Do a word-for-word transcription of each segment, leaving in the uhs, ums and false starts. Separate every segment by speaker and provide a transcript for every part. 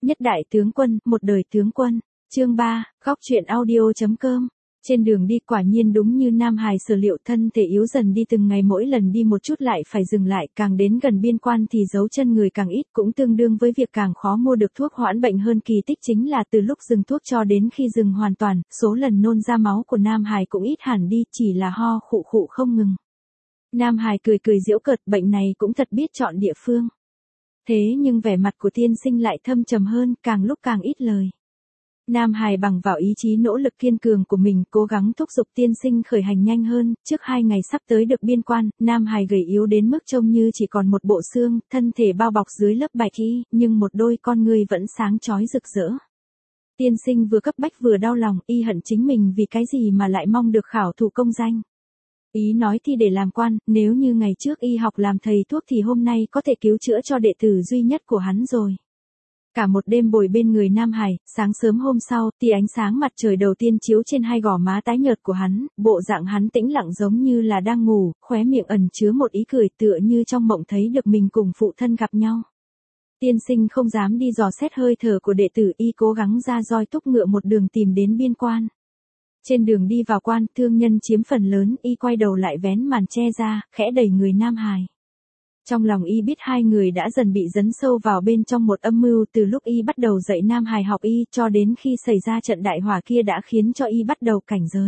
Speaker 1: Nhất đại tướng quân, một đời tướng quân. Chương ba, góc truyện audio chấm com. Trên đường đi quả nhiên đúng như Nam Hải sở liệu, thân thể yếu dần đi từng ngày, mỗi lần đi một chút lại phải dừng lại, càng đến gần biên quan thì dấu chân người càng ít, cũng tương đương với việc càng khó mua được thuốc hoãn bệnh hơn. Kỳ tích chính là từ lúc dừng thuốc cho đến khi dừng hoàn toàn, số lần nôn ra máu của Nam Hải cũng ít hẳn đi, chỉ là ho khụ khụ không ngừng. Nam Hải cười cười giễu cợt, bệnh này cũng thật biết chọn địa phương. Thế nhưng vẻ mặt của tiên sinh lại thâm trầm hơn, càng lúc càng ít lời. Nam Hải bằng vào ý chí nỗ lực kiên cường của mình, cố gắng thúc giục tiên sinh khởi hành nhanh hơn. Trước hai ngày sắp tới được biên quan, Nam Hải gầy yếu đến mức trông như chỉ còn một bộ xương, thân thể bao bọc dưới lớp bạch y, nhưng một đôi con ngươi vẫn sáng chói rực rỡ. Tiên sinh vừa cấp bách vừa đau lòng, y hận chính mình vì cái gì mà lại mong được khảo thủ công danh. Ý nói thì để làm quan, nếu như ngày trước y học làm thầy thuốc thì hôm nay có thể cứu chữa cho đệ tử duy nhất của hắn rồi. Cả một đêm bồi bên người Nam Hải, sáng sớm hôm sau, tia ánh sáng mặt trời đầu tiên chiếu trên hai gò má tái nhợt của hắn, bộ dạng hắn tĩnh lặng giống như là đang ngủ, khóe miệng ẩn chứa một ý cười tựa như trong mộng thấy được mình cùng phụ thân gặp nhau. Tiên sinh không dám đi dò xét hơi thở của đệ tử, y cố gắng ra roi thúc ngựa một đường tìm đến biên quan. Trên đường đi vào quan, thương nhân chiếm phần lớn, y quay đầu lại vén màn che ra, khẽ đẩy người Nam Hải. Trong lòng y biết hai người đã dần bị dấn sâu vào bên trong một âm mưu, từ lúc y bắt đầu dạy Nam Hải học y cho đến khi xảy ra trận đại hỏa kia đã khiến cho y bắt đầu cảnh giới.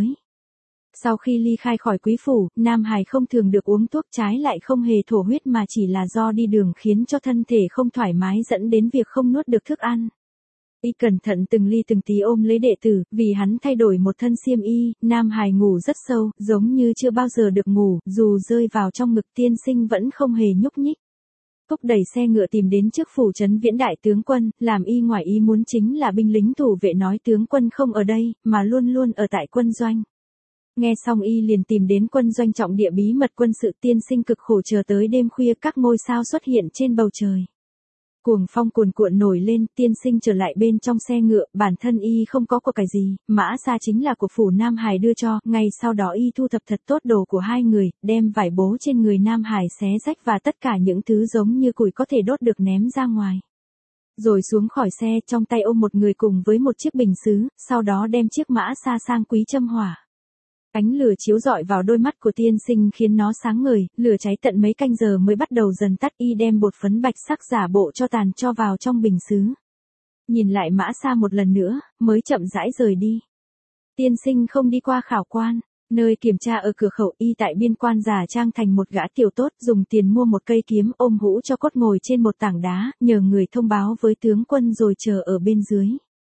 Speaker 1: Sau khi ly khai khỏi quý phủ, Nam Hải không thường được uống thuốc, trái lại không hề thổ huyết mà chỉ là do đi đường khiến cho thân thể không thoải mái dẫn đến việc không nuốt được thức ăn. Y cẩn thận từng ly từng tí ôm lấy đệ tử, vì hắn thay đổi một thân xiêm y, Nam Hải ngủ rất sâu, giống như chưa bao giờ được ngủ, dù rơi vào trong ngực tiên sinh vẫn không hề nhúc nhích. Thúc đẩy xe ngựa tìm đến trước phủ trấn Viễn đại tướng quân, làm y ngoài ý muốn chính là binh lính thủ vệ nói tướng quân không ở đây, mà luôn luôn ở tại quân doanh. Nghe xong y liền tìm đến quân doanh trọng địa bí mật quân sự. Tiên sinh cực khổ chờ tới đêm khuya, các ngôi sao xuất hiện trên bầu trời. Cuồng phong cuồn cuộn nổi lên, tiên sinh trở lại bên trong xe ngựa, bản thân y không có của cải gì, mã xa chính là của phủ Nam Hải đưa cho, ngay sau đó y thu thập thật tốt đồ của hai người, đem vải bố trên người Nam Hải xé rách và tất cả những thứ giống như củi có thể đốt được ném ra ngoài. Rồi xuống khỏi xe, trong tay ôm một người cùng với một chiếc bình sứ, sau đó đem chiếc mã xa sang quý châm hỏa. Ánh lửa chiếu rọi vào đôi mắt của tiên sinh khiến nó sáng ngời, lửa cháy tận mấy canh giờ mới bắt đầu dần tắt. Y đem bột phấn bạch sắc giả bộ cho tàn cho vào trong bình sứ. Nhìn lại mã xa một lần nữa, mới chậm rãi rời đi. Tiên sinh không đi qua khảo quan, nơi kiểm tra ở cửa khẩu. Y tại biên quan giả trang thành một gã tiểu tốt, dùng tiền mua một cây kiếm, ôm hũ cho cốt ngồi trên một tảng đá, nhờ người thông báo với tướng quân rồi chờ ở bên dưới.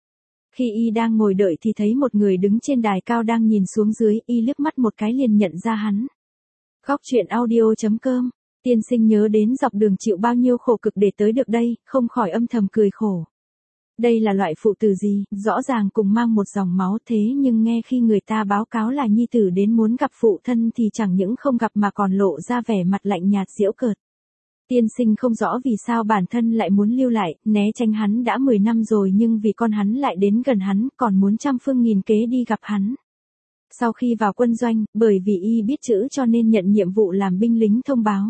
Speaker 1: Khi y đang ngồi đợi thì thấy một người đứng trên đài cao đang nhìn xuống dưới, y liếc mắt một cái liền nhận ra hắn. Góc truyện audio chấm com. Tiên sinh nhớ đến dọc đường chịu bao nhiêu khổ cực để tới được đây, không khỏi âm thầm cười khổ. Đây là loại phụ tử gì, rõ ràng cùng mang một dòng máu, thế nhưng nghe khi người ta báo cáo là nhi tử đến muốn gặp phụ thân thì chẳng những không gặp mà còn lộ ra vẻ mặt lạnh nhạt giễu cợt. Tiên sinh không rõ vì sao bản thân lại muốn lưu lại, né tránh hắn đã mười năm rồi nhưng vì con hắn lại đến gần hắn, còn muốn trăm phương nghìn kế đi gặp hắn. Sau khi vào quân doanh, bởi vì y biết chữ cho nên nhận nhiệm vụ làm binh lính thông báo.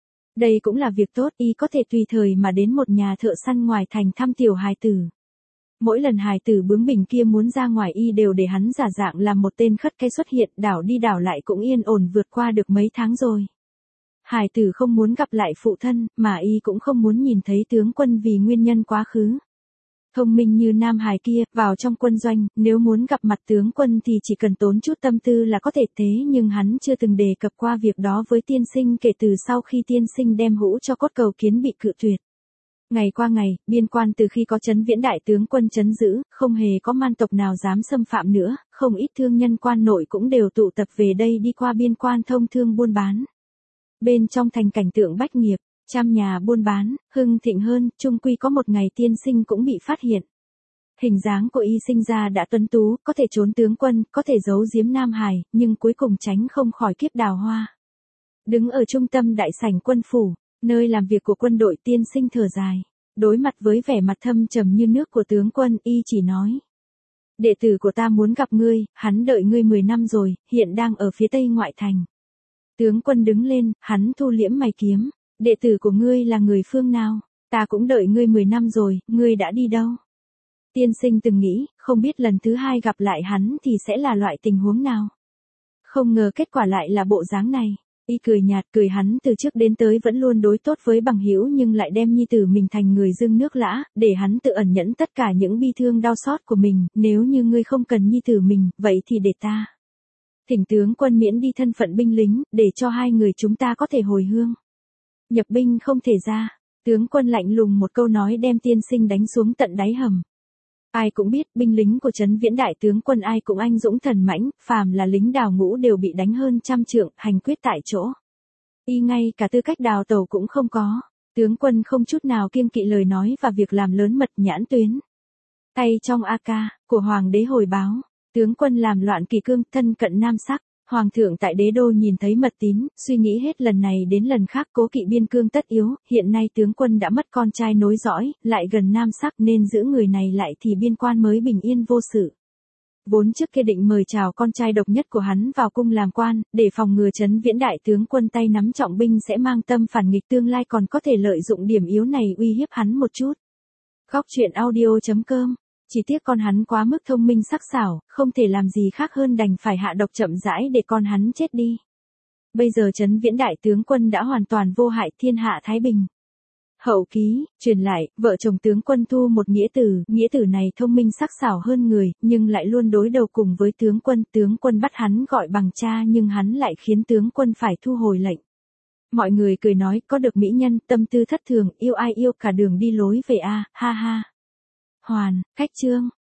Speaker 1: Đây cũng là việc tốt, y có thể tùy thời mà đến một nhà thợ săn ngoài thành thăm tiểu hài tử. Mỗi lần hài tử bướng bỉnh kia muốn ra ngoài y đều để hắn giả dạng làm một tên khất cái xuất hiện, đảo đi đảo lại cũng yên ổn vượt qua được mấy tháng rồi. Hải tử không muốn gặp lại phụ thân, mà y cũng không muốn nhìn thấy tướng quân vì nguyên nhân quá khứ. Thông minh như Nam Hải kia, vào trong quân doanh, nếu muốn gặp mặt tướng quân thì chỉ cần tốn chút tâm tư là có thể, thế nhưng hắn chưa từng đề cập qua việc đó với tiên sinh kể từ sau khi tiên sinh đem hũ cho cốt cầu kiến bị cự tuyệt. Ngày qua ngày, biên quan từ khi có trấn Viễn đại tướng quân trấn giữ, không hề có man tộc nào dám xâm phạm nữa, không ít thương nhân quan nội cũng đều tụ tập về đây đi qua biên quan thông thương buôn bán. Bên trong thành cảnh tượng bách nghiệp, trăm nhà buôn bán, hưng thịnh hơn, chung quy có một ngày tiên sinh cũng bị phát hiện. Hình dáng của y sinh ra đã tuấn tú, có thể trốn tướng quân, có thể giấu giếm Nam Hải, nhưng cuối cùng tránh không khỏi kiếp đào hoa. Đứng ở trung tâm đại sảnh quân phủ, nơi làm việc của quân đội, tiên sinh thở dài. Đối mặt với vẻ mặt thâm trầm như nước của tướng quân, y chỉ nói. Đệ tử của ta muốn gặp ngươi, hắn đợi ngươi mười năm rồi, hiện đang ở phía tây ngoại thành. Tướng quân đứng lên, hắn thu liễm mày kiếm. Đệ tử của ngươi là người phương nào? Ta cũng đợi ngươi mười năm rồi, ngươi đã đi đâu? Tiên sinh từng nghĩ, không biết lần thứ hai gặp lại hắn thì sẽ là loại tình huống nào. Không ngờ kết quả lại là bộ dáng này. Y cười nhạt, cười hắn từ trước đến tới vẫn luôn đối tốt với bằng hữu nhưng lại đem nhi tử mình thành người dưng nước lã, để hắn tự ẩn nhẫn tất cả những bi thương đau xót của mình, nếu như ngươi không cần nhi tử mình, vậy thì để ta. Thỉnh tướng quân miễn đi thân phận binh lính, để cho hai người chúng ta có thể hồi hương. Nhập binh không thể ra, tướng quân lạnh lùng một câu nói đem tiên sinh đánh xuống tận đáy hầm. Ai cũng biết, binh lính của Trấn Viễn đại tướng quân ai cũng anh dũng thần mãnh, phàm là lính đào ngũ đều bị đánh hơn trăm trượng, hành quyết tại chỗ. Y ngay cả tư cách đào tàu cũng không có. Tướng quân không chút nào kiêng kỵ lời nói và việc làm lớn mật nhãn tuyến. Tay trong a ca của hoàng đế hồi báo, tướng quân làm loạn kỳ cương, thân cận nam sắc. Hoàng thượng tại đế đô nhìn thấy mật tín, suy nghĩ hết lần này đến lần khác cố kỵ biên cương tất yếu, hiện nay tướng quân đã mất con trai nối dõi, lại gần nam sắc nên giữ người này lại thì biên quan mới bình yên vô sự. Vốn trước kia định mời chào con trai độc nhất của hắn vào cung làm quan, để phòng ngừa Trấn Viễn đại tướng quân tay nắm trọng binh sẽ mang tâm phản nghịch tương lai còn có thể lợi dụng điểm yếu này uy hiếp hắn một chút. Góc truyện audio chấm com. Chỉ tiếc con hắn quá mức thông minh sắc sảo, không thể làm gì khác hơn đành phải hạ độc chậm rãi để con hắn chết đi. Bây giờ Trấn Viễn đại tướng quân đã hoàn toàn vô hại, thiên hạ thái bình. Hậu ký, truyền lại, vợ chồng tướng quân thu một nghĩa tử, nghĩa tử này thông minh sắc sảo hơn người, nhưng lại luôn đối đầu cùng với tướng quân, tướng quân bắt hắn gọi bằng cha nhưng hắn lại khiến tướng quân phải thu hồi lệnh. Mọi người cười nói, có được mỹ nhân, tâm tư thất thường, yêu ai yêu cả đường đi lối về a, ha ha. Hoàn, cách chương.